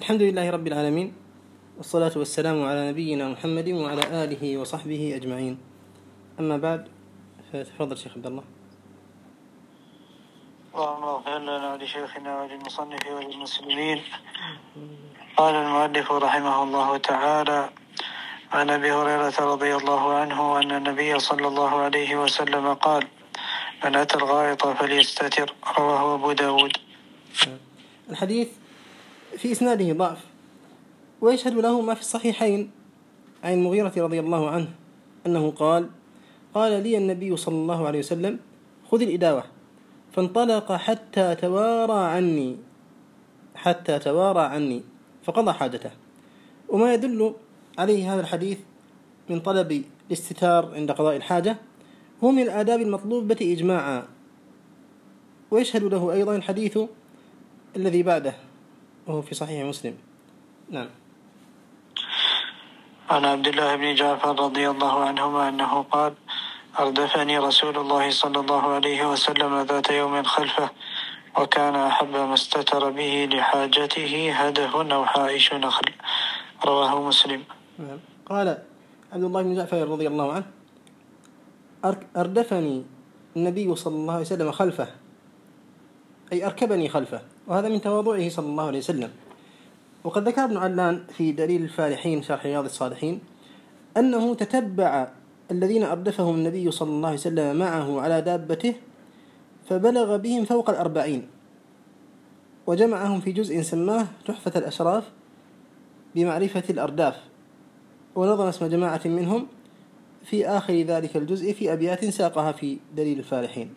الحمد لله رب العالمين، والصلاة والسلام على نبينا محمد وعلى آله وصحبه أجمعين. أما بعد، فتفضل شيخ عبد الله. اللهم اغفر لنا ولشيخنا وللمصنف وللمسلمين. قال المؤلف رحمه الله تعالى: عن أبي هريرة رضي الله عنه أن النبي صلى الله عليه وسلم قال: من أتى الغائط فليستتر. رواه أبو داود. الحديث في إسناده ضعف، ويشهد له ما في الصحيحين عن المغيرة رضي الله عنه أنه قال لي النبي صلى الله عليه وسلم: خذ الإداوة. فانطلق حتى توارى عني فقضى حاجته. وما يدل عليه هذا الحديث من طلب الاستتار عند قضاء الحاجة هو من الآداب المطلوبة إجماعا. ويشهد له أيضا الحديث الذي بعده وهو في صحيح مسلم. نعم. عن عبد الله بن جعفر رضي الله عنهما أنه قال: أردفني رسول الله صلى الله عليه وسلم ذات يوم خلفه، وكان أحب ما استتر به لحاجته هدف أو حائش نخل. رواه مسلم. قال عبد الله بن جعفر رضي الله عنه: أردفني النبي صلى الله عليه وسلم خلفه، أي أركبني خلفه، وهذا من تواضعه صلى الله عليه وسلم. وقد ذكر ابن علان في دليل الفالحين شرح رياض الصالحين أنه تتبع الذين أردفهم النبي صلى الله عليه وسلم معه على دابته فبلغ بهم فوق 40، وجمعهم في جزء سماه تحفة الأشراف بمعرفة الأرداف، ونظم اسم جماعة منهم في آخر ذلك الجزء في أبيات ساقها في دليل الفالحين.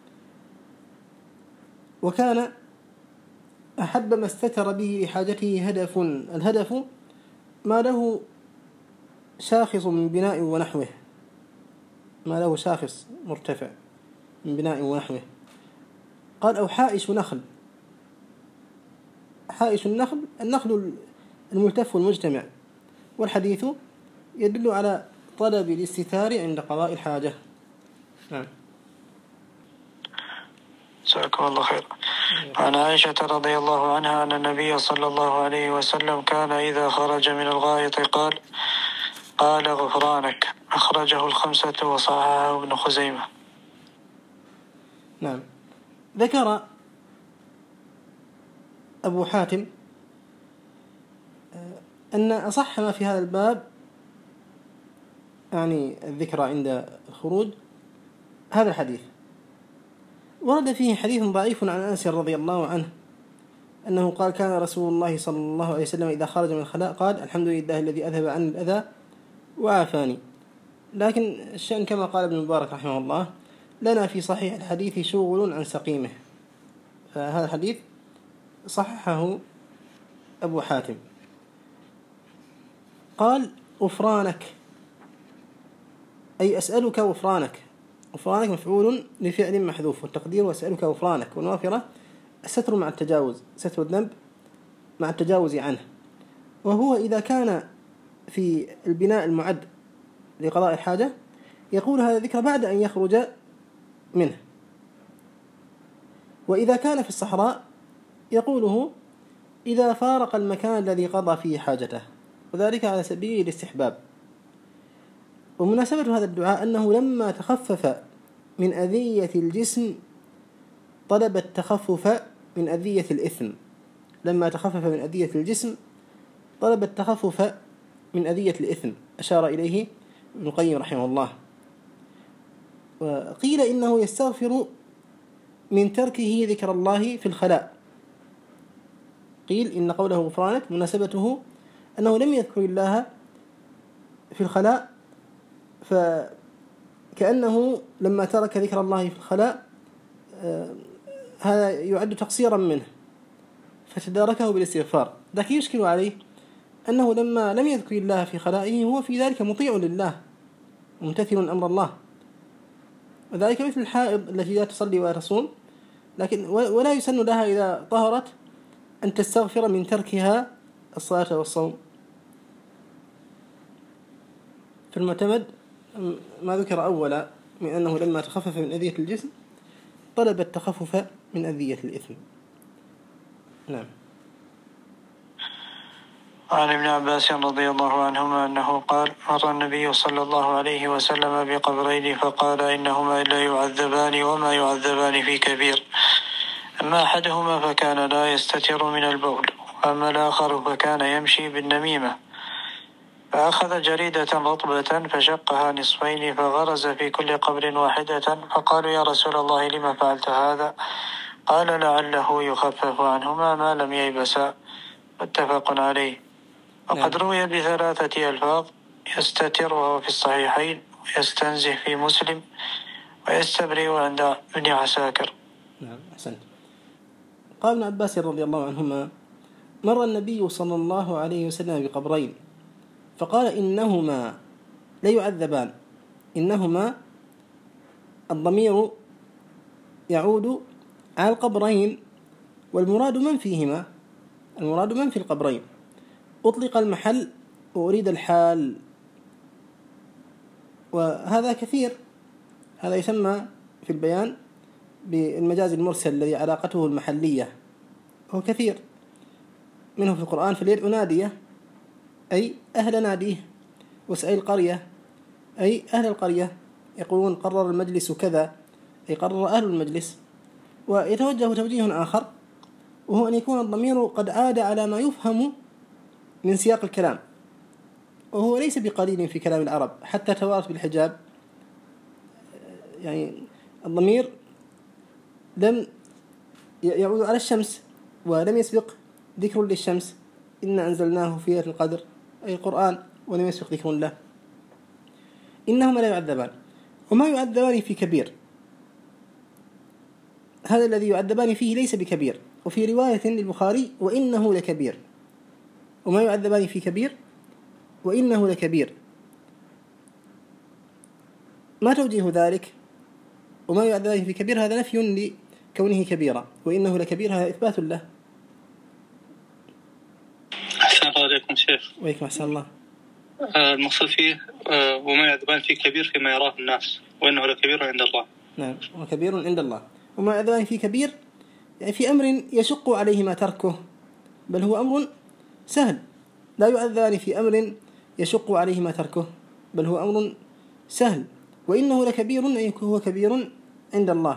وكان أحب ما استتر به لحاجته هدف. الهدف ما له شاخص من بناء ونحوه، ما له شاخص مرتفع من بناء ونحوه. قال: أو حائش نخل. حائش النخل الملتف والمجتمع. والحديث يدل على طلب الاستتار عند قضاء الحاجة. نعم. جزاكم الله خير. عن عائشة رضي الله عنها أن النبي صلى الله عليه وسلم كان إذا خرج من الغائط قال غفرانك. أخرجه الخمسة وصححه ابن خزيمة. نعم. ذكر أبو حاتم أن أصح ما في هذا الباب، يعني الذكرى عند الخروج، هذا الحديث. ورد فيه حديث ضعيف عن أنس رضي الله عنه أنه قال: كان رسول الله صلى الله عليه وسلم إذا خرج من الخلاء قال: الحمد لله الذي أذهب عني الأذى وعافاني. لكن الشأن كما قال ابن مبارك رحمه الله: لنا في صحيح الحديث شغل عن سقيمه. فهذا الحديث صححه أبو حاتم. قال: غفرانك، أي أسألك غفرانك. غفرانك مفعول لفعل محذوف، والتقدير وأسألك غفرانك. والمغفرة الستر مع التجاوز، ستر الذنب مع التجاوز عنه. وهو إذا كان في البناء المعد لقضاء الحاجة يقول هذا الذكر بعد أن يخرج منه، وإذا كان في الصحراء يقوله إذا فارق المكان الذي قضى فيه حاجته، وذلك على سبيل الاستحباب. ومناسبة هذا الدعاء أنه لما تخفف من أذية الجسم طلب التخفف من أذية الإثم. لما تخفف من أذية الجسم طلب التخفف من أذية الإثم، أشار إليه ابن القيم رحمه الله. وقيل إنه يستغفر من تركه ذكر الله في الخلاء. قيل إن قوله غفرانك مناسبته أنه لم يذكر الله في الخلاء، فكأنه لما ترك ذكر الله في الخلاء هذا يعد تقصيرا منه فتداركه بالاستغفار. لكن يشكل عليه أنه لما لم يذكر الله في خلائه هو في ذلك مطيع لله وممتثل أمر الله، وذلك مثل الحائض التي لا تصلي ولا تصوم، لكن ولا يسن لها إذا طهرت أن تستغفر من تركها الصلاة والصوم. في المعتمد ما ذكر أولا من أنه لما تخفف من أذية الجسم طلب التخفف من أذية الإثم. نعم. وعن ابن عباس رضي الله عنهما أنه قال: مر النبي صلى الله عليه وسلم بقبرين فقال: إنهما لا يعذبان وما يعذبان في كبير، أما أحدهما فكان لا يستتر من البول، وأما الآخر فكان يمشي بالنميمة، فأخذ جريدة رطبة فشقها نصفين فغرز في كل قبر واحدة، فقالوا: يا رسول الله لما فعلت هذا؟ قال: لعله يخفف عنهما ما لم ييبسا. متفق عليه. وقد روي بثلاثة ألفاظ: يستتر وهو في الصحيحين، ويستنزه في مسلم، ويستبرئ عند ابن عساكر. نعم، أحسنت. قال ابن عباس رضي الله عنهما: مر النبي صلى الله عليه وسلم بقبرين فقال: إنهما لا يعذبان. إنهما الضمير يعود على القبرين، والمراد من فيهما، المراد من في القبرين. أطلق المحل وأريد الحال، وهذا كثير. هذا يسمى في البيان بالمجاز المرسل الذي علاقته المحلية، هو كثير منه في القرآن. فليدع ناديه أي أهل ناديه، واسأل القرية أي أهل القرية. يقولون قرر المجلس كذا أي قرر أهل المجلس. ويتوجه توجيه آخر، وهو أن يكون الضمير قد عاد على ما يفهم من سياق الكلام، وهو ليس بقليل في كلام العرب حتى توارث بالحجاب. يعني الضمير لم يعود على الشمس، ولم يسبق ذكر للشمس. إنا أنزلناه في ليلة القدر أي القرآن، ولم يسبق ذكر له. إنهما لا يعذبان وما يعذبان في كبير. هذا الذي يعذبان فيه ليس بكبير. وفي رواية للبخاري: وإنه لكبير. وما يعذبان في كبير وإنه لكبير. ما توجيه ذلك؟ وما يعذبان في كبير هذا نفي لكونه كبيرا، وإنه لكبير هذا إثبات له. أحسن الله عليكم شيخ. وإياكم أحسن الله. المقصود فيه وما يعذبان في كبير فيما يراه الناس، وإنه لكبير عند الله. نعم، وكبير عند الله. وما يعذبان في كبير يعني في أمر يشق عليهما تركه، بل هو أمر سهل. لا يعذبان في أمر يشق عليهما تركه، بل هو أمر سهل. وإنه لكبير أي هو كبير عند الله.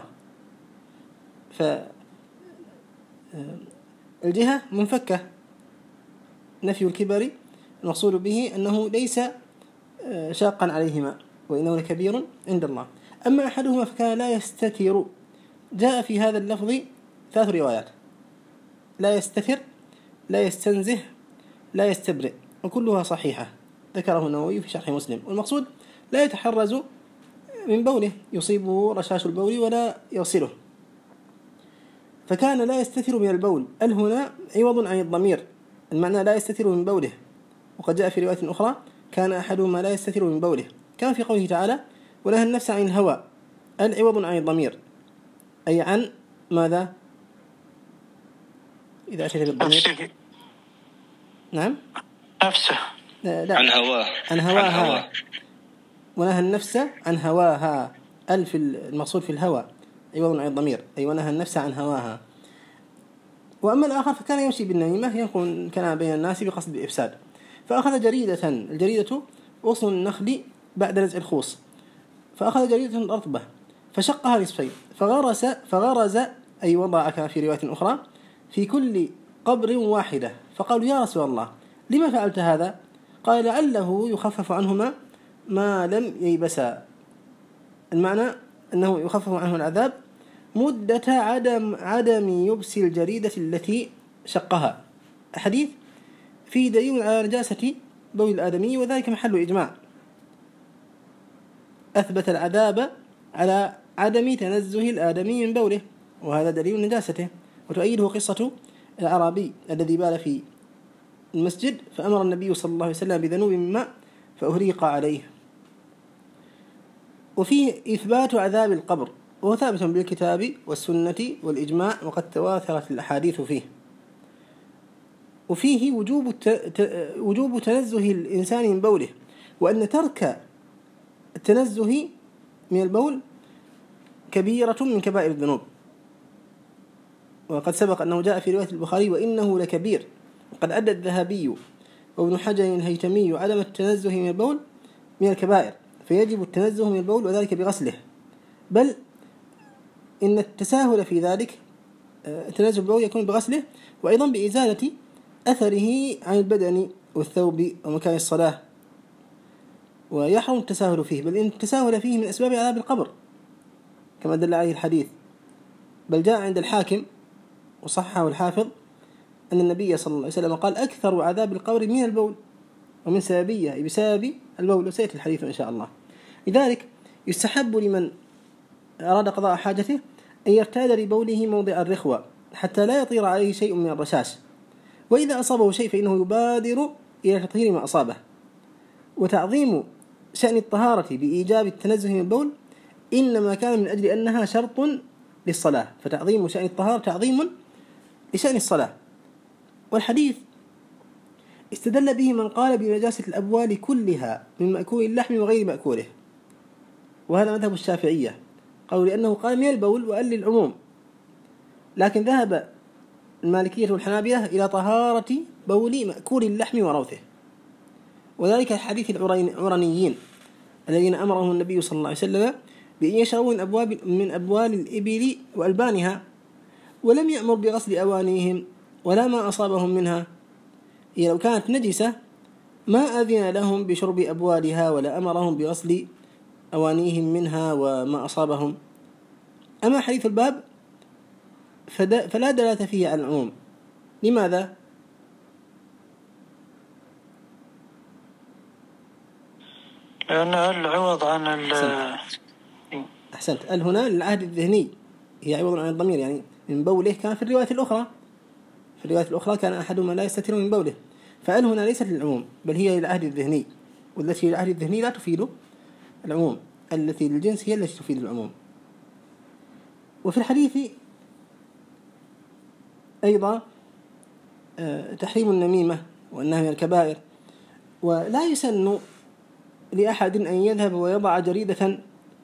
فالجهة منفكة. نفي الكبر المقصود به أنه ليس شاقا عليهما، وإنه لكبير عند الله. أما أحدهما فكان لا يستتر. جاء في هذا اللفظ 3 روايات: لا يستتر، لا يستنزه، لا يستبرئ، وكلها صحيحة ذكره النووي في شرح مسلم. والمقصود لا يتحرز من بوله، يصيبه رشاش البول ولا يغسله. فكان لا يستتر من البول. هنا عوض عن الضمير، المعنى لا يستتر من بوله. وقد جاء في رواية أخرى: كان أحدهما لا يستتر من بوله، كما في قوله تعالى: ونهى النفس عن الهوى. عوض عن الضمير أي عن ماذا إذا أتيت بالضمير؟ نعم، نفسه. لا. عن هواها. ونهى النفس عن هواها. المقصود في الهوى عوض عن الضمير، أي ونهى النفس عن هواها. وأما الآخر فكان يمشي بالنميمة، ينقل كلام بين الناس بقصد الإفساد. فأخذ جريدة، الجريدة غصن النخل بعد نزع الخوص، فأخذ جريدة رطبة فشقها نصفين فغرز أي وضع كما في رواية أخرى في كل قبر واحدة. فقالوا: يا رسول الله لما فعلت هذا؟ قال: لعله يخفف عنهما ما لم ييبسا. المعنى أنه يخفف عنه العذاب مدة عدم يبس الجريدة التي شقها. حديث فيه دليل على نجاسة بول الآدمي، وذلك محل إجماع. أثبت العذاب على عدم تنزه الآدمي من بوله، وهذا دليل نجاسته. وتؤيده قصة الأعرابي الذي بال في المسجد فأمر النبي صلى الله عليه وسلم بذنوب من ماء فأهريق عليه. وفيه إثبات عذاب القبر، وهو ثابت بالكتاب والسنة والإجماع، وقد تواترت الأحاديث فيه. وفيه وجوب تنزه الإنسان من بوله، وأن ترك التنزه من البول كبيرة من كبائر الذنوب. وقد سبق أنه جاء في رواية البخاري: وإنه لكبير. وقد أدى الذهبي وابن حجر الهيثمي عدم التنزه من البول من الكبائر، فيجب التنزه من البول وذلك بغسله، بل إن التساهل في ذلك التنزه بالبول يكون بغسله، وأيضا بإزالة أثره عن البدن والثوب ومكان الصلاة، ويحرم التساهل فيه، بل إن التساهل فيه من أسباب عذاب القبر كما دل عليه الحديث. بل جاء عند الحاكم وصححه الحافظ أن النبي صلى الله عليه وسلم قال أكثر عذاب القبر من البول ومن سببية بسبب البول، وسيأتي الحديث إن شاء الله. لذلك يستحب لمن أراد قضاء حاجته أن يرتاد لبوله موضع الرخوة حتى لا يطير عليه شيء من الرشاش، وإذا أصابه شيء فإنه يبادر إلى تطهير ما أصابه. وتعظيم شأن الطهارة بإيجاب التنزه من البول إنما كان من أجل أنها شرط للصلاة، فتعظيم شأن الطهارة تعظيم لشأن الصلاة. والحديث استدل به من قال بنجاسة الأبوال كلها من مأكول اللحم وغير مأكوله، وهذا مذهب الشافعية، قالوا لأنه قال من البول وقال للعموم. لكن ذهب المالكية والحنابلة إلى طهارة بول مأكول اللحم وروثه، وذلك حديث العرنيين الذين أمرهم النبي صلى الله عليه وسلم بأن يشربوا من أبوال الإبل وألبانها، ولم يأمر بغسل أوانيهم ولا ما أصابهم منها. هي لو كانت نجسة ما أذن لهم بشرب أبوالها ولا أمرهم بغسل أوانيهم منها وما أصابهم. أما حديث الباب فلا دلالة فيه على العموم. لماذا؟ لأنه العوض عن أحسنت. هنا للعهد الذهني، هي عوض عن الضمير، يعني من بوله كان في الرواية الأخرى كان أحدهما لا يستتر من بوله، هنا ليست للعموم بل هي للعهد الذهني، والتي للعهد الذهني لا تفيد العموم، التي للجنس هي التي تفيد العموم. وفي الحديث أيضا تحريم النميمة وأنها من الكبائر، ولا يسن لأحد أن يذهب ويضع جريدة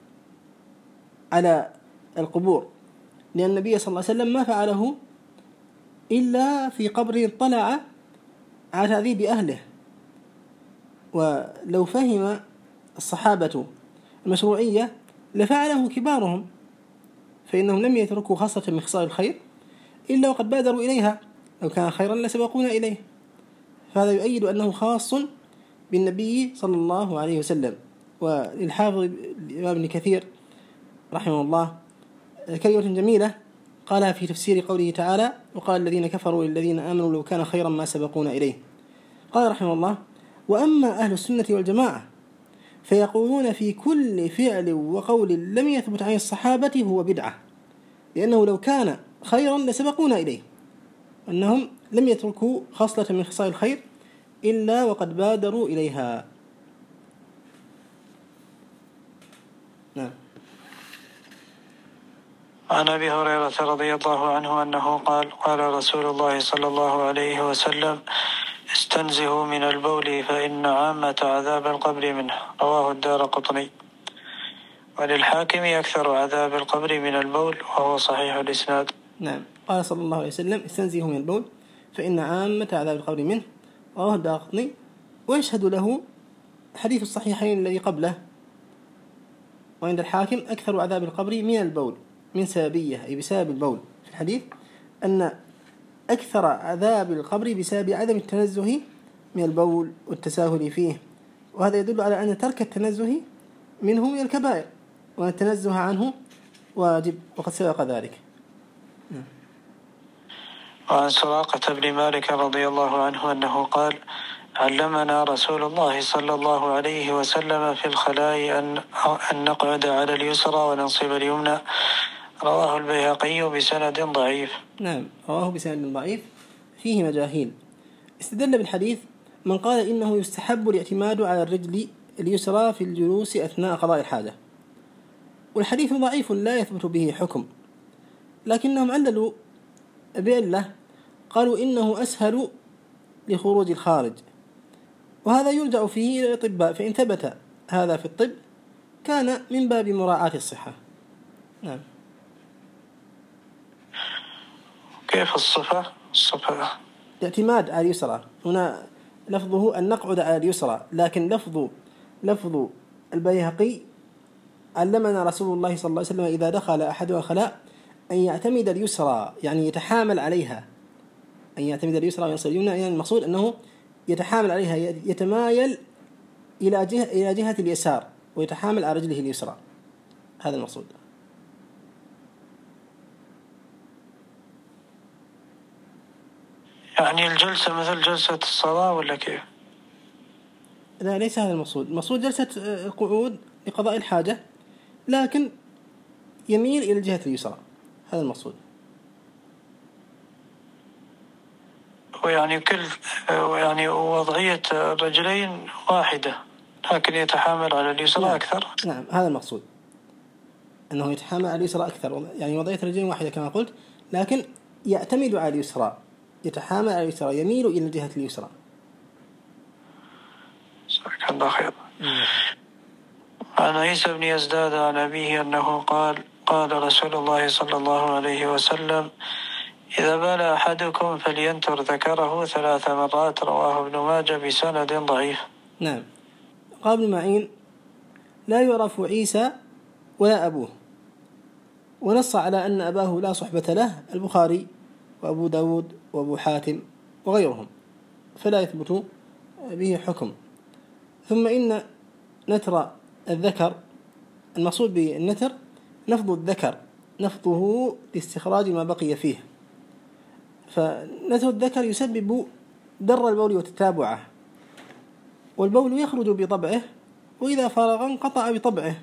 على القبور، لأن النبي صلى الله عليه وسلم ما فعله إلا في قبر اطلع على تعذيب أهله. ولو فهم الصحابة المشروعية لفعله كبارهم، فإنهم لم يتركوا خاصة من خصال الخير إلا وقد بادروا إليها، لو كان خيرا لسبقونا إليه. فهذا يؤيد أنه خاص بالنبي صلى الله عليه وسلم. وللحافظ الإمام ابن كثير رحمه الله كلمة جميلة قالها في تفسير قوله تعالى: وقال الذين كفروا للذين آمنوا لو كان خيرا ما سبقونا إليه. قال رحمه الله: وأما أهل السنة والجماعة فيقولون في كل فعل وقول لم يثبت عن الصحابة هو بدعة، لأنه لو كان خيرا لسبقونا إليه، أنهم لم يتركوا خصلة من خصال الخير إلا وقد بادروا إليها. نعم. عن أبي هريرة رضي الله عنه أنه قال رسول الله صلى الله عليه وسلم: استنزهوا من البول فإن عامة عذاب القبر منه. رواه الدارقطني. وللحاكم أكثر عذاب القبر من البول، وهو صحيح الإسناد. نعم. قال صلى الله عليه وسلم: استنزهوا من البول فإن عامة عذاب القبر منه. رواه الدارقطني. ويشهد له حديث الصحيحين الذي قبله: وعند الحاكم أكثر عذاب القبر من البول من سببية، أي بسبب البول. في الحديث أن أكثر عذاب القبر بسبب عدم التنزه من البول والتساهل فيه، وهذا يدل على أن ترك التنزه منه من الكبائر، وأن التنزه عنه واجب، وقد سبق ذلك. وعن سراقة بن مالك رضي الله عنه أنه قال: علمنا رسول الله صلى الله عليه وسلم في الخلاء أن نقعد على اليسرى وننصب اليمنى. رواه البيهقي بسند ضعيف. نعم، رواه بسند ضعيف فيه مجاهيل. استدل بالحديث من قال إنه يستحب الاعتماد على الرجل اليسرى في الجلوس أثناء قضاء الحاجة، والحديث ضعيف لا يثبت به حكم، لكنهم عللوا بعلة، قالوا إنه أسهل لخروج الخارج، وهذا يرجع فيه إلى الأطباء، فإن ثبت هذا في الطب كان من باب مراعاة الصحة. نعم. كيف الصفة؟ الاعتماد على اليسرى هنا لفظه أن نقعد على اليسرى، لكن لفظ البيهقي علمنا رسول الله صلى الله عليه وسلم إذا دخل أحدنا الخلاء أن يعتمد اليسرى، يعني يتحامل عليها، أن يعتمد اليسرى وينصب اليمنى، يعني المقصود أنه يتحامل عليها، يتمايل إلى جهة اليسار ويتحامل على رجله اليسرى، هذا المقصود. يعني الجلسة مثل جلسة الصلاة ولا كيف؟ لا، ليس هذا المقصود. المقصود جلسة القعود لقضاء الحاجة، لكن يميل إلى الجهة اليسرى، هذا المقصود. ويعني وضعية الرجلين واحدة، لكن يتحامل على اليسرى نعم. أكثر. نعم، هذا المقصود، أنه يتحامل على اليسرى أكثر، يعني وضعية الرجلين واحدة كما قلت، لكن يعتمد على اليسرى، يتحامل على اليسرى، يميل إلى الجهة اليسرى. جزاك الله خير. عن عيسى بن يزداد عن أبيه أنه قال رسول الله صلى الله عليه وسلم: إذا بال أحدكم فلينتر ذكره 3 مرات. رواه ابن ماجه بسند ضعيف. نعم. قال ابن معين: لا يعرف عيسى ولا أبوه، ونص على أن أباه لا صحبة له البخاري وأبو داود وأبو حاتم وغيرهم، فلا يثبت به حكم. ثم إن نتر الذكر، المقصود بالنتر نفض الذكر، نفضه لاستخراج ما بقي فيه، فنتر الذكر يسبب در البول وتتابعه، والبول يخرج بطبعه، وإذا فرغ انقطع بطبعه.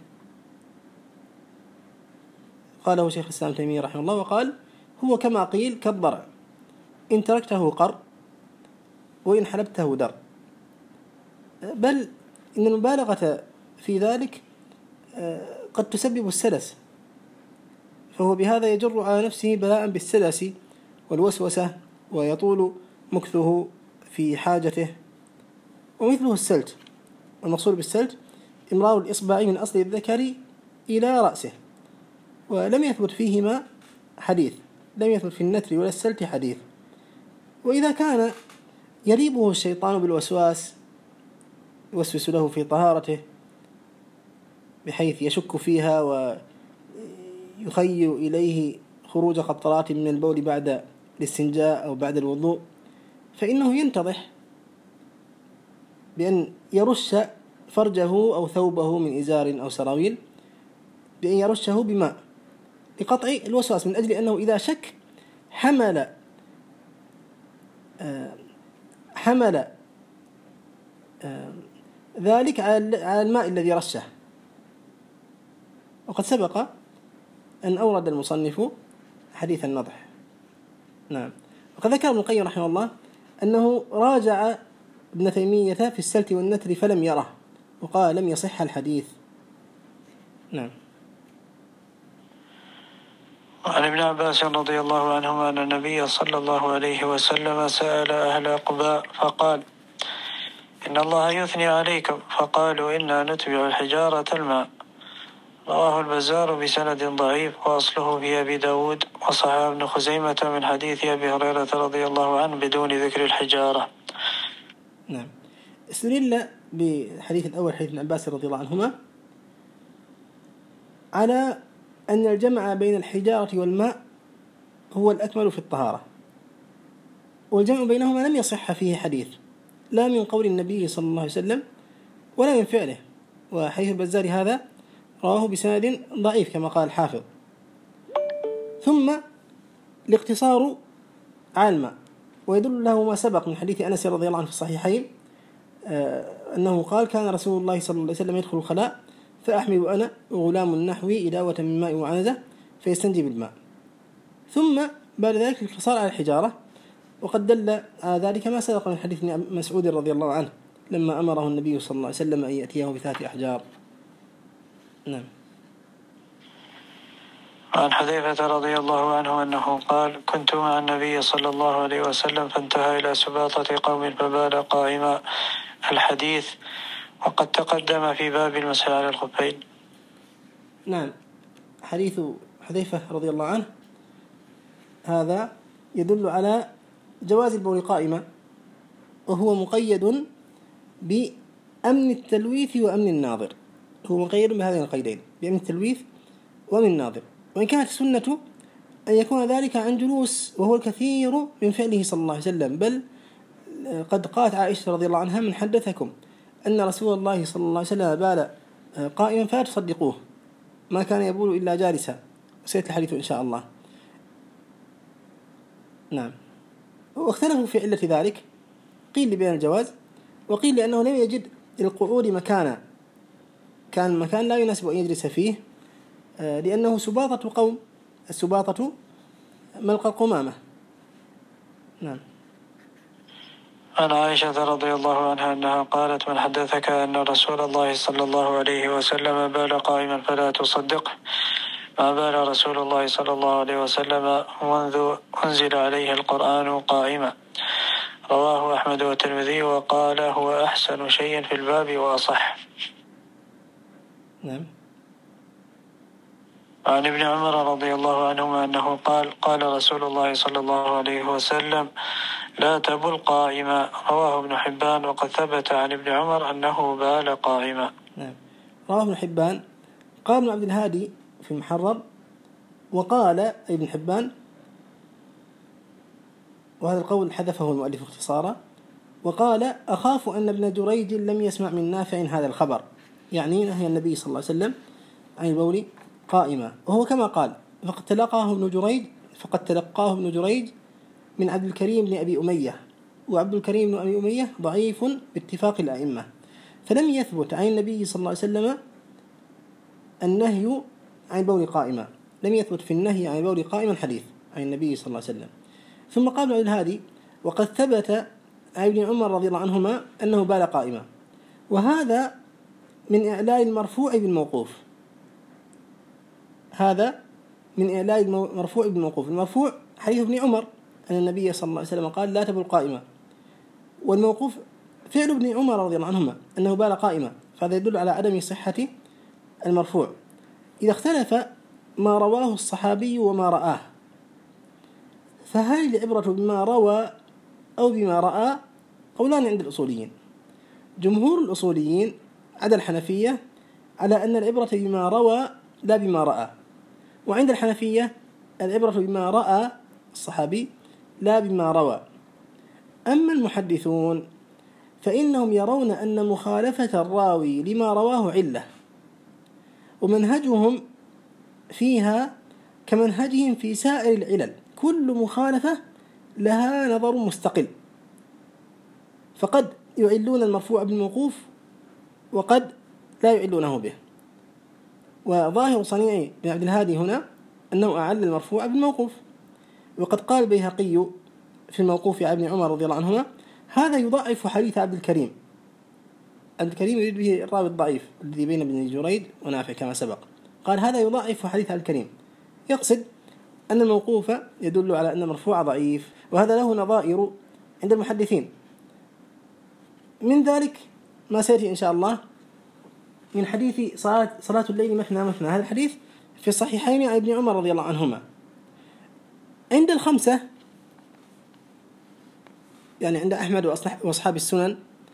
قاله شيخ الإسلام تيمية رحمه الله، وقال: هو كما قيل كالضرع، إن تركته قر وإن حلبته در. بل إن المبالغة في ذلك قد تسبب السلس، فهو بهذا يجر على نفسه بلاء بالسلس والوسوسة، ويطول مكثه في حاجته. ومثله السلت، والمقصود بالسلت إمرار الإصبع من أصل الذكر إلى رأسه، ولم يثبت فيهما حديث، لم يثبت في النتر ولا السلت حديث. وإذا كان يريبه الشيطان بالوسواس، يوسوس له في طهارته بحيث يشك فيها ويخيل إليه خروج قطرات من البول بعد الاستنجاء أو بعد الوضوء، فإنه ينتضح بأن يرش فرجه أو ثوبه من إزار أو سراويل، بأن يرشه بماء لقطع الوسواس، من أجل أنه إذا شك حمل ذلك على الماء الذي رشه. وقد سبق أن أورد المصنف حديث النضح. نعم. وقد ذكر ابن القيم رحمه الله أنه راجع ابن تيمية في السلت والنتر فلم يره، وقال: لم يصح الحديث. نعم. وعن ابن عباس رضي الله عنهما أن النبي صلى الله عليه وسلم سأل أهل قباء فقال: إن الله يثني عليكم، فقالوا: إنا نتبع الحجارة الماء. رواه البزار بسند ضعيف، وأصله في أبي داود، وصححه ابن خزيمة من حديث أبي هريرة رضي الله عنه بدون ذكر الحجارة. نعم. استدل بحديث الأول، حديث ابن عباس رضي الله عنهما، على أن الجمع بين الحجارة والماء هو الأكمل في الطهارة، والجمع بينهما لم يصح فيه حديث، لا من قول النبي صلى الله عليه وسلم ولا من فعله. وحديث البزار هذا رواه بسند ضعيف كما قال الحافظ. ثم الاقتصار على الماء، ويدل له ما سبق من حديث أنس رضي الله عنه في الصحيحين، أنه قال: كان رسول الله صلى الله عليه وسلم يدخل الخلاء فأحمل أنا وغلام نحوي إداوة من ماء وعنزة فيستنجي بالماء، ثم بعد ذلك الاقتصار على الحجارة. وقد دل على ذلك ما سبق من حديث مسعود رضي الله عنه لما أمره النبي صلى الله عليه وسلم أن يأتيه ب3 أحجار. نعم. عن حذيفة رضي الله عنه أنه قال: كنت مع النبي صلى الله عليه وسلم فانتهى إلى سباطة قوم فبال قائما. الحديث وقد تقدم في باب المسح على الخفين. نعم. حديث حذيفة رضي الله عنه هذا يدل على جواز البول قائمة، وهو مقيد بأمن التلويث وأمن الناظر، هو مقيد بهذين القيدين، بأمن التلويث وأمن الناظر. وإن كانت السنة أن يكون ذلك عن جلوس، وهو الكثير من فعله صلى الله عليه وسلم، بل قد قالت عائشة رضي الله عنها: من حدثكم أن رسول الله صلى الله عليه وسلم بال قائما فلا تصدقوه، ما كان يبول إلا جالسا. سيأتي الحديث إن شاء الله. نعم. واختلفوا في علة ذلك، قيل بين الجواز، وقيل لأنه لم يجد للقعود مكانا، كان مكان لا يناسب أن يجلس فيه، لأنه سباطة قوم، السباطة ملقى القمامة. نعم. عن عائشة رضي الله عنها أنها قالت: من حدثك أن رسول الله صلى الله عليه وسلم بال قائما فلا تصدقه، ما بال رسول الله صلى الله عليه وسلم منذ أنزل عليه القرآن قائما. رواه أحمد والترمذي وقال: هو أحسن شيء في الباب وأصح. نعم. عن ابن عمر رضي الله عنهما أنه قال: قال رسول الله صلى الله عليه وسلم: لا تبل قائما. رواه ابن حبان، وقد ثبت عن ابن عمر أنه بال قائما. نعم. رواه ابن حبان. قال ابن عبد الهادي في المحرر، وقال ابن حبان، وهذا القول حذفه المؤلف اختصارا، وقال: أخاف أن ابن جريج لم يسمع من نافع هذا الخبر، يعني نهي النبي صلى الله عليه وسلم عن البول قائما، وهو كما قال: فقد تلقاه ابن جريج من عبد الكريم بن أبي أمية، وعبد الكريم بن أبي أمية ضعيف باتفاق الأئمة، فلم يثبت عن النبي صلى الله عليه وسلم النهي عن البول قائما، لم يثبت في النهي عن البول قائما حديث عن النبي صلى الله عليه وسلم. ثم قال ابن عبد الهادي: وقد ثبت عن ابن عمر رضي الله عنهما أنه بال قائما، وهذا من إعلال المرفوع بالموقوف، هذا من إعلال المرفوع بالموقوف. المرفوع حديث ابن عمر أن النبي صلى الله عليه وسلم قال: لا تبل قائما، والموقوف فعل ابن عمر رضي الله عنهما أنه بال قائما، فهذا يدل على عدم صحة المرفوع. إذا اختلف ما رواه الصحابي وما رآه، فهل العبرة بما روى أو بما رأى؟ قولان عند الأصوليين. جمهور الأصوليين عدا الحنفية على أن العبرة بما روى لا بما رأى، وعند الحنفية العبرة بما رأى الصحابي لا بما روى. أما المحدثون فإنهم يرون أن مخالفة الراوي لما رواه علة، ومنهجهم فيها كمنهجهم في سائر العلل، كل مخالفة لها نظر مستقل، فقد يعلون المرفوع بالموقوف وقد لا يعلونه به. وظاهر صنيع بن عبد الهادي هنا أنه أعل المرفوع بالموقوف، وقد قال البيهقي في الموقوف عن ابن عمر رضي الله عنهما: هذا يضعف حديث عبد الكريم. عبد الكريم يريد به الراوي الضعيف الذي بين ابن جريج ونافع كما سبق، قال: هذا يضعف حديث عبد الكريم، يقصد أن الموقوف يدل على أن المرفوع ضعيف. وهذا له نظائر عند المحدثين، من ذلك ما سيأتي إن شاء الله من حديث صلاة الليل مثنى مثنى. هذا الحديث في الصحيحين عن ابن عمر رضي الله عنهما. عند الخمسة، يعني عند أحمد وأصحاب السنن،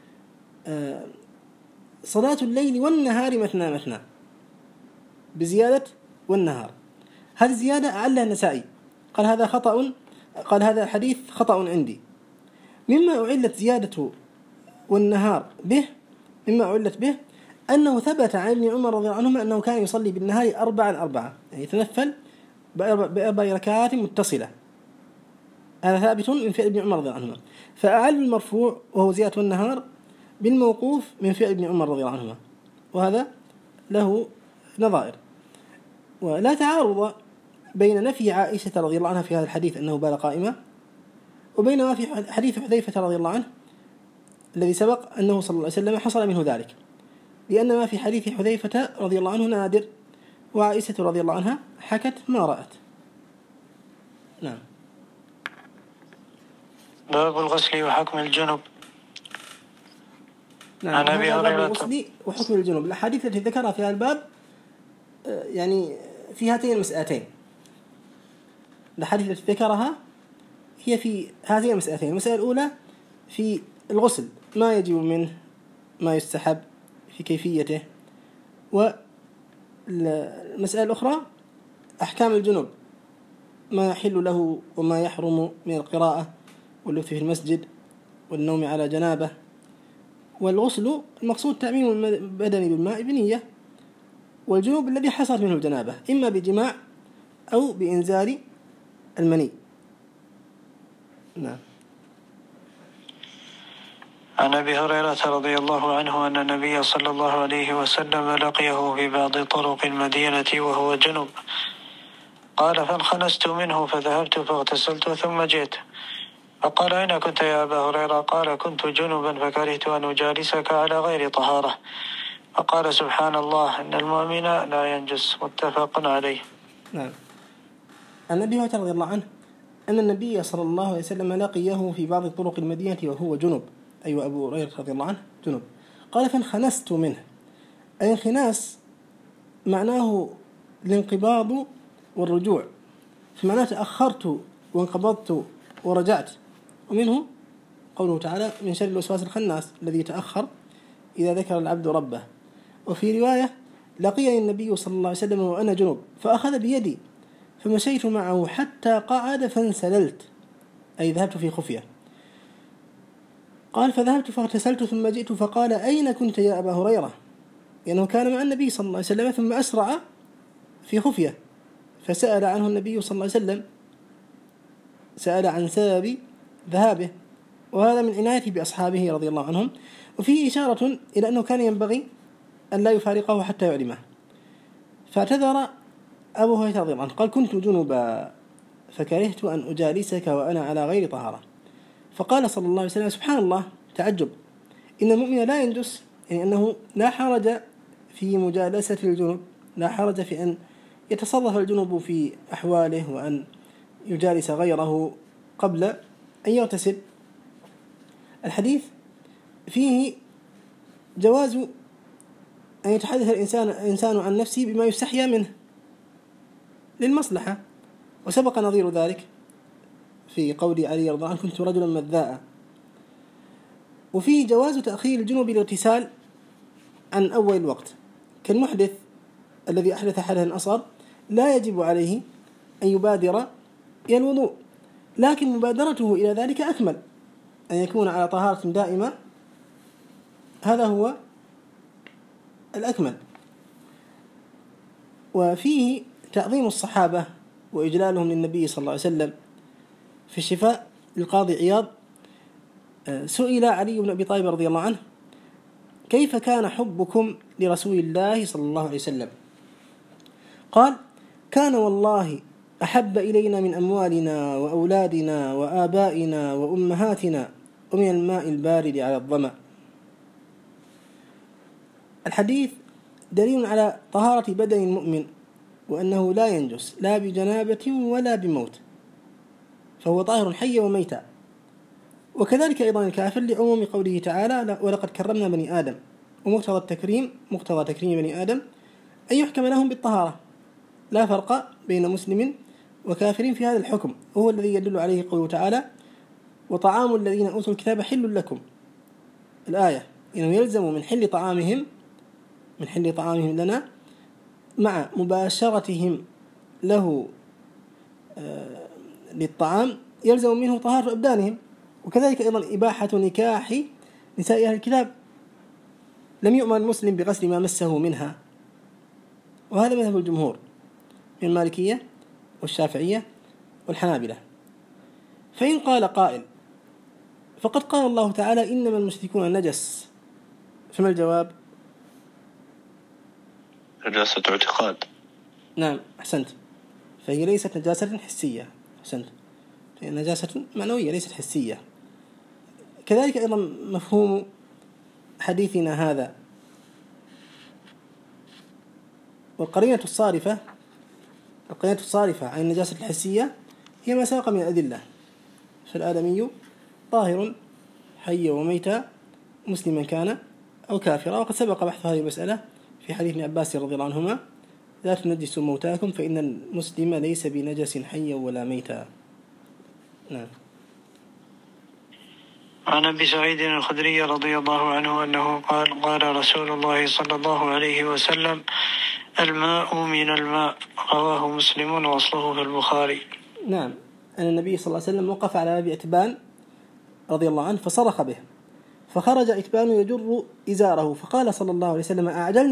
صلاة الليل والنهار مثنى مثنى بزيادة والنهار. هذه الزيادة أعلها النسائي، قال هذا خطأ، قال هذا حديث خطأ عندي. مما أعلت زيادة والنهار به، مما أعلت به أنه ثبت عن ابن عمر رضي الله عنهما أنه كان يصلي بالنهار 4 يعني يتنفل ب4 ركعات متصلة. هذا ثابت من فعل ابن عمر رضي الله عنهما، فأعل المرفوع وهو زيادة النهار بالموقوف من فعل ابن عمر رضي الله عنهما، وهذا له نظائر. ولا تعارض بين نفي عائشة رضي الله عنها في هذا الحديث أنه بال قائمة، وبين ما في حديث حذيفة رضي الله عنه الذي سبق أنه صلى الله عليه وسلم حصل منه ذلك، لأن ما في حديث حذيفة رضي الله عنه نادر، وعائشة رضي الله عنها حكت ما رأت. نعم. باب الغسل وحكم الجنب. نعم. عن أبي باب هريرة الغسل وحكم الجنب. الأحاديث التي ذكرها في هذا الباب يعني في هاتين المسألتين. الأحاديث التي ذكرها هي في هذه المسألتين. المسألة الأولى في الغسل ما يجب منه، ما يستحب في كيفيته. والمسألة الأخرى أحكام الجنوب، ما يحل له وما يحرم من القراءة واللبث في المسجد والنوم على جنابه. والغسل المقصود تعميم البدن بالماء بنية، والجنوب الذي حصلت منه الجنابة إما بجماع أو بإنزال المني. نعم. عن أبي هريرة رضي الله عنه أن النبي صلى الله عليه وسلم لقيه في بعض طرق المدينة وهو جنب، قال فانخنست منه فذهبت فاغتسلت ثم جئت، فقال أين كنت يا أبا هريرة؟ قال كنت جنبا فكرهت أن أجالسك على غير طهارة، فقال سبحان الله إن المؤمن لا ينجس، متفق عليه. نعم. عن أبي هريرة رضي الله عنه أن النبي صلى الله عليه وسلم لقيه في بعض طرق المدينة وهو جنب، أيوة أبو هريرة رضي الله عنه جنب. قال فانخنست منه، أي انخناس معناه الانقباض والرجوع، فمعناه تأخرت وانقبضت ورجعت، ومنه قوله تعالى من شر الوسواس الخناس الذي يتأخر إذا ذكر العبد ربه. وفي رواية لقيني النبي صلى الله عليه وسلم وأنا جنب فأخذ بيدي فمشيت معه حتى قعد فانسللت، أي ذهبت في خفية. قال فذهبت فاغتسلت ثم جئت فقال أين كنت يا أبا هريرة؟ لأنه كان مع النبي صلى الله عليه وسلم ثم أسرع في خفية، فسأل عنه النبي صلى الله عليه وسلم، سأل عن سبب ذهابه، وهذا من عنايته بأصحابه رضي الله عنهم. وفيه إشارة إلى أنه كان ينبغي أن لا يفارقه حتى يعلمه. فاعتذر أبو هريرة رضي الله عنه قال كنت جنبا فكرهت أن أجالسك وأنا على غير طهارة، فقال صلى الله عليه وسلم سبحان الله، تعجب، إن المؤمن لا ينجس، يعني أنه لا حرج في مجالسة الجنب، لا حرج في أن يتصرف الجنب في أحواله وأن يجالس غيره قبل أن يغتسل. الحديث فيه جواز أن يتحدث الإنسان عن نفسه بما يستحيا منه للمصلحة، وسبق نظير ذلك في قول علي رضي الله عنه كنت رجلا مذاء. وفيه جواز تأخير الجنوب الاغتسال عن أول الوقت، كالمحدث الذي أحدث حدثا أصغر لا يجب عليه أن يبادر إلى الوضوء، لكن مبادرته إلى ذلك أكمل، أن يكون على طهارة دائمة، هذا هو الأكمل. وفيه تعظيم الصحابة وإجلالهم للنبي صلى الله عليه وسلم. في الشفاء للقاضي عياض سئل علي بن أبي طالب رضي الله عنه كيف كان حبكم لرسول الله صلى الله عليه وسلم؟ قال كان والله أحب إلينا من أموالنا وأولادنا وآبائنا وأمهاتنا ومن الماء البارد على الظمأ. الحديث دليل على طهارة بدن المؤمن، وأنه لا ينجس لا بجنابة ولا بموت، فهو طاهر حيا وميتا. وكذلك أيضا الكافر لعموم قوله تعالى ولقد كرمنا بني آدم، مقتضى تكريم بني آدم أن يحكم لهم بالطهارة، لا فرق بين مسلم وكافر في هذا الحكم، وهو الذي يدل عليه قوله تعالى وطعام الذين أوتوا الكتاب حل لكم، الآية، إنه يلزم من حل طعامهم لنا مع مباشرتهم له للطعام يلزم منه طهارة أبدانهم. وكذلك أيضا إباحة نكاح نساء أهل الكتاب، لم يؤمر المسلم بغسل ما مسه منها، وهذا مذهب الجمهور من المالكية والشافعية والحنابلة. فإن قال قائل فقد قال الله تعالى إنما المشركون نجس، فما الجواب؟ نجاسة اعتقاد. نعم أحسنت، فهي ليست نجاسة حسية، أحسنت، هي نجاسة معنوية ليست حسية. كذلك أيضا مفهوم حديثنا هذا، والقرينة الصارفة عن النجاسة الحسية هي ما سبق من الأدلة، فالآدمي طاهر حيا وميتا مسلما كان أو كافرا، وقد سبق بحث هذه المسألة في حديث ابن عباس رضي الله عنهما لا تنجسوا موتاكم فإن المسلم ليس بنجس حيا ولا ميتا. نعم. عن أبي سعيد الخدري رضي الله عنه أنه قال رسول الله صلى الله عليه وسلم: الماء من الماء. رواه مسلم وأصله في البخاري. نعم، أن النبي صلى الله عليه وسلم وقف على باب عتبان رضي الله عنه فصرخ به، فخرج عتبان يجر إزاره، فقال صلى الله عليه وسلم: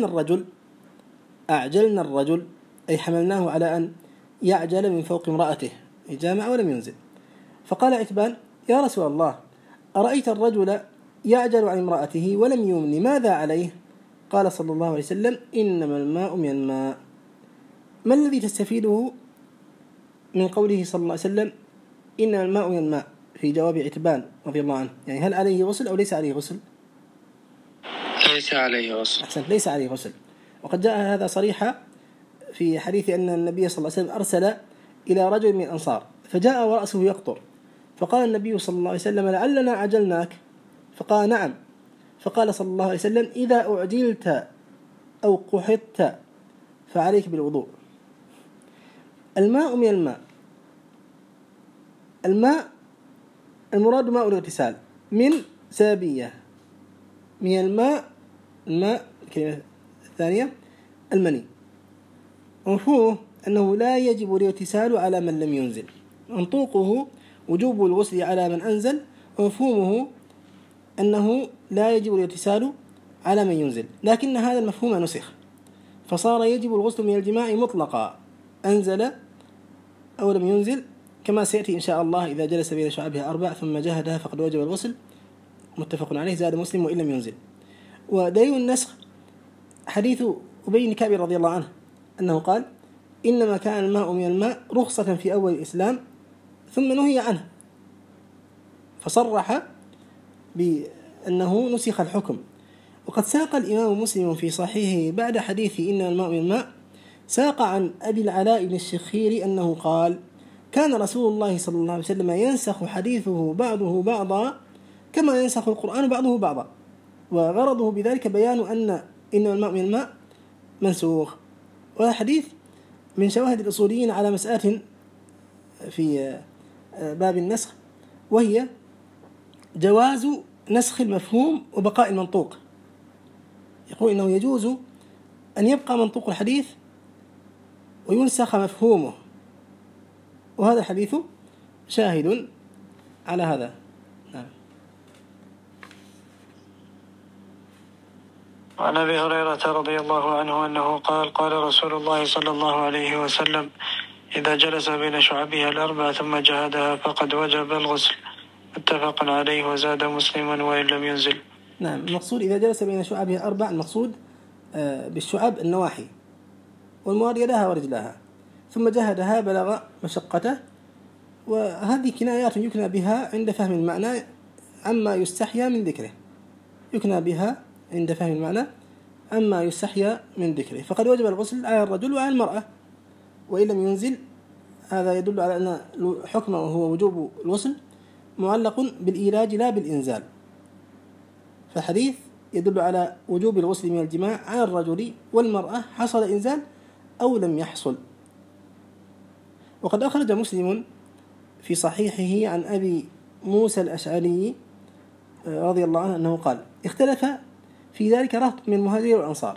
أعجلنا الرجل، أي حملناه على أن يعجل من فوق امرأته، جامع ولم ينزل. فقال عتبان: يا رسول الله، أرأيت الرجل يعجل عن امرأته ولم يمن، ماذا عليه؟ قال صلى الله عليه وسلم: إنما الماء من الماء. ما الذي تستفيده من قوله صلى الله عليه وسلم إنما الماء من الماء في جواب عتبان رضي الله عنه؟ يعني هل عليه غسل أو ليس عليه غسل؟ ليس عليه غسل. أحسنت، ليس عليه غسل. وقد جاء هذا صريحا في حديث أن النبي صلى الله عليه وسلم أرسل إلى رجل من الأنصار فجاء ورأسه يقطر، فقال النبي صلى الله عليه وسلم: لعلنا عجلناك؟ فقال: نعم. فقال صلى الله عليه وسلم: إذا أعجلت أو قحطت فعليك بالوضوء. الماء من الماء، الماء المراد ماء الاغتسال، من سابية، من الماء الكلمة الثانية المني. ومفهومه أنه لا يجب الاغتسال على من لم ينزل، منطوقه وجوب الغسل على من أنزل، ومفهومه أنه لا يجب الاغتسال على من ينزل، لكن هذا المفهوم نسخ فصار يجب الغسل من الجماع مطلقا، أنزل أو لم ينزل، كما سيأتي إن شاء الله: إذا جلس بين شعبها 4 ثم جهدها فقد وجب الغسل، متفق عليه، زاد مسلم: وإن لم ينزل. ودليل النسخ حديث أبي بن كعب رضي الله عنه أنه قال: إنما كان الماء من الماء رخصة في أول الإسلام ثم نهي عنه، فصرح بأنه نسخ الحكم. وقد ساق الإمام مسلم في صحيحه بعد حديث إنما الماء من الماء، ساق عن أبي العلاء بن الشخير أنه قال: كان رسول الله صلى الله عليه وسلم ينسخ حديثه بعضه بعضا كما ينسخ القرآن بعضه بعضا، وغرضه بذلك بيان أن إنما الماء من الماء منسوخ. وهذا حديث من شواهد الأصوليين على مسألة في باب النسخ، وهي جواز نسخ المفهوم وبقاء المنطوق. يقول إنه يجوز أن يبقى منطوق الحديث وينسخ مفهومه، وهذا الحديث شاهد على هذا. نعم. وعن أبي هريرة رضي الله عنه أنه قال رسول الله صلى الله عليه وسلم: إذا جلس بين شعبها 4 ثم جهدها فقد وجب الغسل. متفق عليه، وزاد مسلم: وإن لم ينزل. نعم، المقصود إذا جلس بين شعبها 4، المقصود بالشعب النواحي، والمراد يدها ورجلها، ثم جهدها بلغ مشقته. وهذه كنايات يكنى بها عند فهم المعنى عما يستحيا من ذكره، يكنى بها عند فهم المعنى عما يستحيا من ذكره. فقد وجب الغسل على الرجل وعلى المرأة وإن لم ينزل. هذا يدل على أن حكمه هو وجوب الغسل معلق بالإيلاج لا بالإنزال، فالحديث يدل على وجوب الغسل من الجماع على الرجل والمرأة حصل إنزال أو لم يحصل. وقد أخرج مسلم في صحيحه عن أبي موسى الأشعري رضي الله عنه أنه قال: اختلف في ذلك رهط من المهاجرين والأنصار،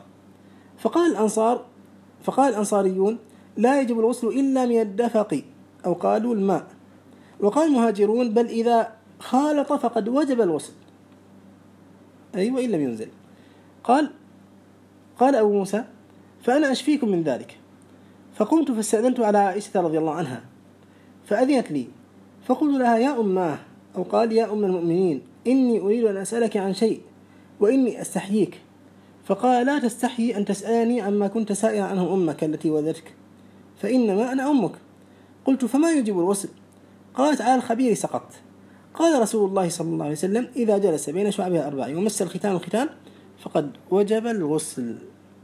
فقال الأنصاريون: لا يجب الغسل إلا من الدفق، أو قالوا الماء. وقال المهاجرون: بل إذا خالط فقد وجب الغسل، أي وإن لم ينزل. قال أبو موسى: فأنا أشفيكم من ذلك. فقمت فاستأذنت على عائشة رضي الله عنها فأذنت لي، فقلت لها: يا أماه، أو قال: يا أم المؤمنين، إني أريد أن أسألك عن شيء وإني أستحييك. فقال: لا تستحيي أن تسألني عما كنت سائلا عنه أمك التي ولدتك، فإنما أنا أمك. قلت: فما يجب الغسل؟ قالت: على الخبير سقطت. قال رسول الله صلى الله عليه وسلم: إذا جلس بين شعبها 4 ومس الختان الختان فقد وجب الغسل.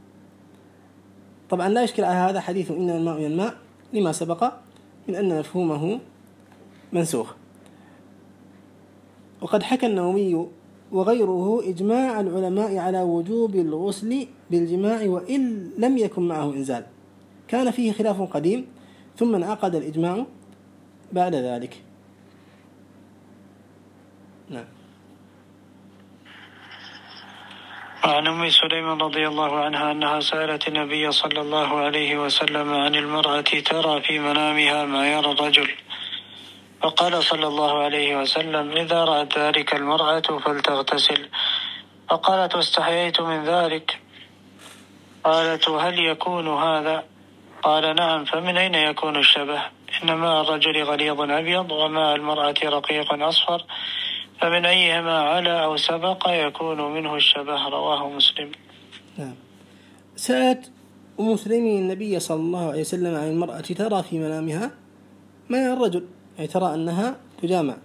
طبعا لا يشكل على هذا حديث إنما الماء من الماء لما سبق من أن مفهومه منسوخ. وقد حكى النووي وغيره إجماع العلماء على وجوب الغسل بالجماع وإن لم يكن معه إنزال، كان فيه خلاف قديم ثم انعقد الإجماع بعد ذلك. نعم. وعن أم سليم رضي الله عنها أنها سألت النبي صلى الله عليه وسلم عن المرأة ترى في منامها ما يرى الرجل، فقال صلى الله عليه وسلم: إذا رأت ذلك المرأة فلتغتسل. فقالت: واستحييت من ذلك. قالت: هل يكون هذا؟ قال: نعم. فمن أين يكون الشبه؟ إنما الرجل غليظ أبيض وماء المرأة رقيق أصفر، فمن أيهما على أو سبق يكون منه الشبه. رواه مسلم. نعم. سألت أم سليم النبي صلى الله عليه وسلم عن المرأة ترى في منامها ما يرى الرجل، يعني ترى أنها تجامع.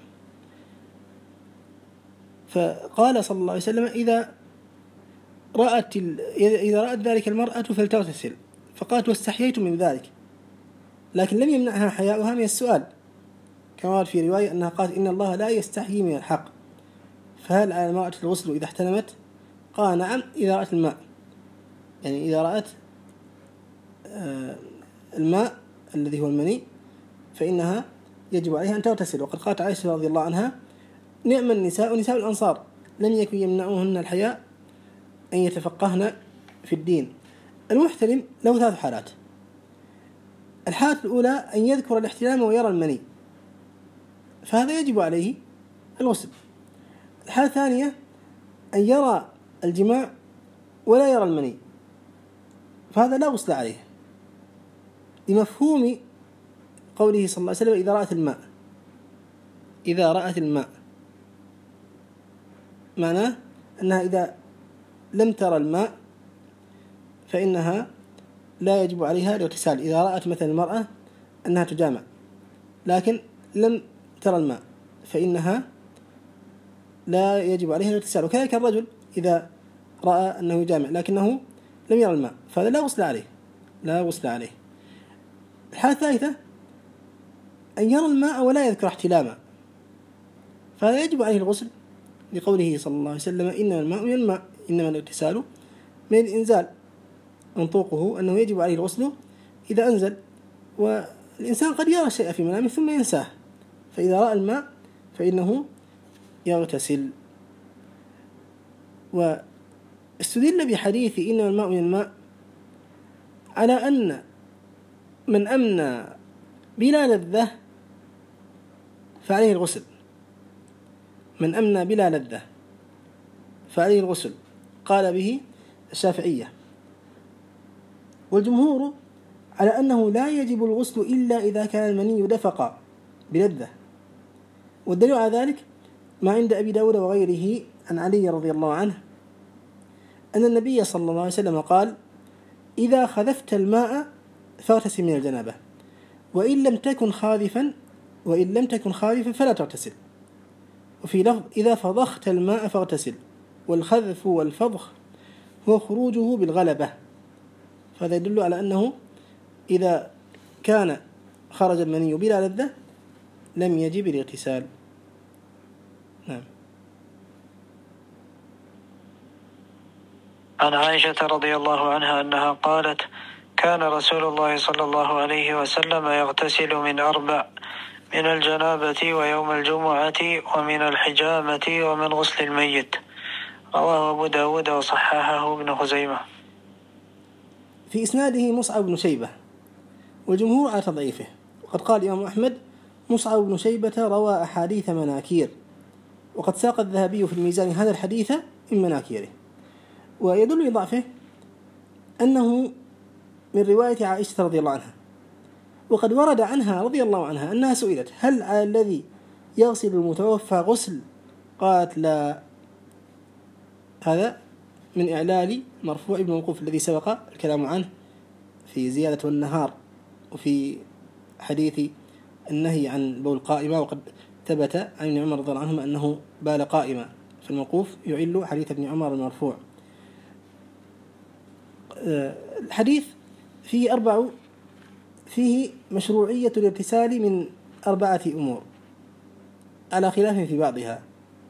فقال صلى الله عليه وسلم: إذا رأت ذلك المرأة فلتغتسل. فقالت: واستحييت من ذلك، لكن لم يمنعها حياؤها من السؤال، كما ورد في رواية أنها قالت: إن الله لا يستحيي من الحق، فهل على المرأة الغسل إذا احتلمت؟ قال: نعم، إذا رأت الماء، يعني إذا رأت الماء الذي هو المني فإنها يجب عليها أن تغتسل. وقد قالت عائشة رضي الله عنها: نعم النساء ونساء الأنصار لم يكن يمنعوهن الحياء أن يتفقهن في الدين. المحتلم له 3 حالات. الحالة الأولى أن يذكر الاحتلام ويرى المني، فهذا يجب عليه الغسل. الحالة الثانية أن يرى الجماع ولا يرى المني، فهذا لا غسل عليه، لمفهوم قوله صلى الله عليه وسلم: إذا رأت الماء، معناه أنها إذا لم ترى الماء فإنها لا يجب عليها الاغتسال. إذا رأت مثلا المرأة أنها تجامع لكن لم ترى الماء فإنها لا يجب عليها الاغتسال. وكذلك الرجل إذا رأى أنه يجامع لكنه لم يرى الماء فهذا لا غسل عليه. الحالة الثالثة أن يرى الماء ولا يذكر احتلاما، فهذا يجب عليه الغسل، لقوله صلى الله عليه وسلم: إنما الماء من الماء، إنما الاغتسال من الإنزال. منطوقه أنه يجب عليه الغسل إذا أنزل، والإنسان قد يرى شيئا في منامه ثم ينساه، فإذا رأى الماء فإنه يغتسل. واستدل بحديث إنما الماء من الماء على أن من أمنى بلا لذة فعليه الغسل، من أمنى بلا لذة فعليه الغسل، قال به الشافعية. والجمهور على أنه لا يجب الغسل إلا إذا كان المني دفق بلذة. والدليل على ذلك ما عند أبي داود وغيره عن علي رضي الله عنه أن النبي صلى الله عليه وسلم قال: إذا خذفت الماء فاغتسل من الجنابة، وإن لم تكن خاذفا فلا تغتسل. وفي لفظ: إذا فضخت الماء فاغتسل. والخذف والفضخ هو خروجه بالغلبة، فهذا يدل على أنه إذا كان خرج المني بلا لذة لم يجب الاغتسال. نعم. عن عائشة رضي الله عنها أنها قالت: كان رسول الله صلى الله عليه وسلم يغتسل من 4: من الجنابة ويوم الجمعة ومن الحجامة ومن غسل الميت. رواه أبو داود وصححه ابن خزيمة. في إسناده مصعب بن شيبة، والجمهور على تضعيفه. وقد قال الإمام أحمد: مصعب بن شيبة روى أحاديث مناكير، وقد ساق الذهبي في الميزان هذا الحديث من مناكيره. ويدل لضعفه أنه من رواية عائشة رضي الله عنها، وقد ورد عنها رضي الله عنها أنها سئلت: هل على الذي يغسل المتوفى غسل؟ قالت: لا. هذا من إعلال مرفوع ابن موقوف الذي سبق الكلام عنه في زيادة والنهار، وفي حديث النهي عن بول قائمة. وقد ثبت عن ابن عمر رضي الله عنهما أنه بال قائمة، في الموقوف يعل حديث ابن عمر المرفوع. الحديث فيه مشروعية الاغتسال من 4 أمور على خلاف في بعضها.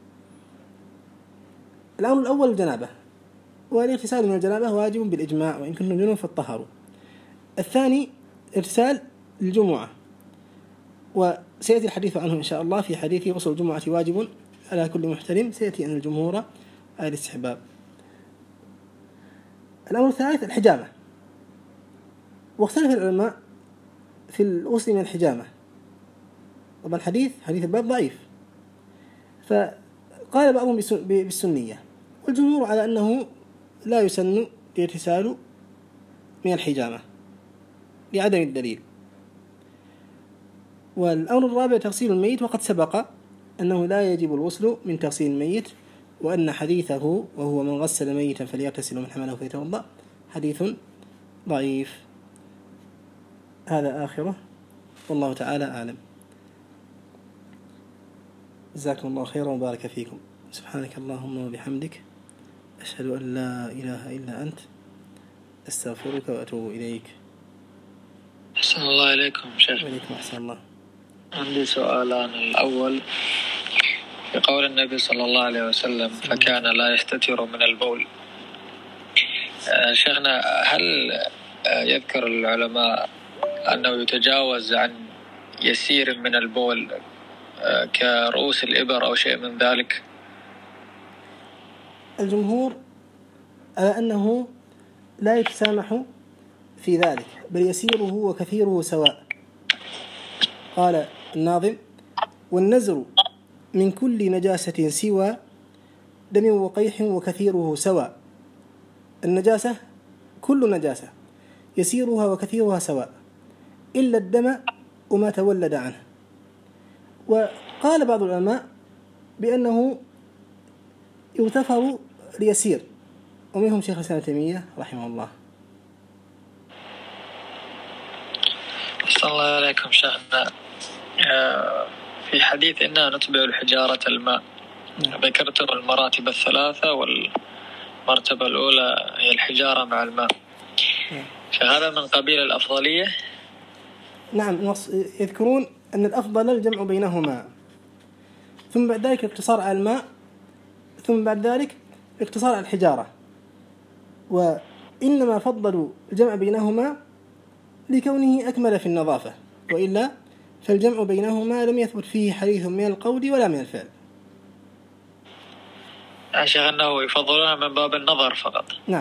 الأمر الأول الجنابة، والاغتسال من الجنابة واجب بالإجماع، وإن كنتم جنون فاطهروا. الثاني اغتسال الجمعة، وسيأتي الحديث عنه إن شاء الله في حديث غسل الجمعة واجب على كل محترم، سيأتي أن الجمهور على الاستحباب. الأمر الثالث الحجامة، واختلف العلماء في الغسل من الحجامة. طبعا حديث الباب ضعيف، فقال بعضهم بالسنية، والجمهور على أنه لا يسن الاغتسال من الحجامة لعدم الدليل. والأمر الرابع تغسيل الميت، وقد سبق أنه لا يجب الغسل من تغسيل الميت، وأن حديثه وهو من غسل ميتا فليغتسل ومن حمله فليتوضأ حديث ضعيف. هذا آخره، والله تعالى أعلم. جزاكم الله خيرا وبارك فيكم. سبحانك اللهم وبحمدك، أشهد أن لا إله إلا أنت، أستغفرك وأتوب إليك. أحسن الله إليكم شيخ. وإليكم أحسن الله. عندي سؤالان. الأول في قول النبي صلى الله عليه وسلم فكان لا يستتر من البول، شيخنا هل يذكر العلماء أنه يتجاوز عن يسير من البول كرؤوس الإبر أو شيء من ذلك؟ الجمهور على أنه لا يتسامح في ذلك، بل يسيره وكثيره سواء. قال الناظم: والنزر من كل نجاسة سوى دم وقيح وكثيره سواء. النجاسة كل نجاسة يسيرها وكثيرها سواء إلا الدم وما تولد عنه. وقال بعض العلماء بأنه يغتفر ليسير، ومنهم شيخ الإسلام ابن تيمية رحمه الله. صلى الله عليكم شيخنا. في حديث إننا نتبع الحجارة الماء، ذكرتم المراتب الثلاثة، والمرتبة الأولى هي الحجارة مع الماء، فهذا من قبيل الأفضلية؟ نعم، يذكرون أن الأفضل الجمع بينهما، ثم بعد ذلك الاقتصار على الماء، ثم بعد ذلك الاقتصار على الحجارة. وإنما فضلوا الجمع بينهما لكونه أكمل في النظافة، وإلا فالجمع بينهما لم يثبت فيه حديث من القول ولا من الفعل. شيخ أنه يفضلونها من باب النظر فقط. نعم،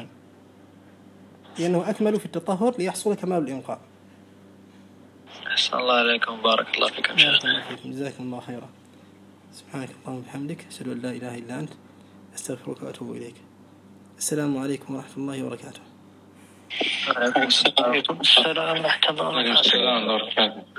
لأنه أكمل في التطهر ليحصل كمال الإنقاء. أحسن الله عليكم، بارك الله فيكم شيخنا. جزاكم الله خيرا. سبحانك اللهم وبحمدك، أشهد أن لا إله إلا أنت، أستغفرك وأتوب إليك. السلام عليكم ورحمة الله وبركاته. وعليكم السلام ورحمة الله وبركاته.